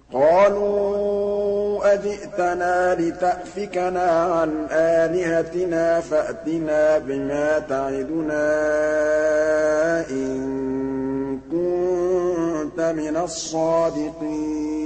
قَالُوا أَجِئْتَنَا لِتَأْفِكَنَا عَنْ آلِهَتِنَا فَأْتِنَا بِمَا تَعِدُنَا إِن كُنتَ مِنَ الصَّادِقِينَ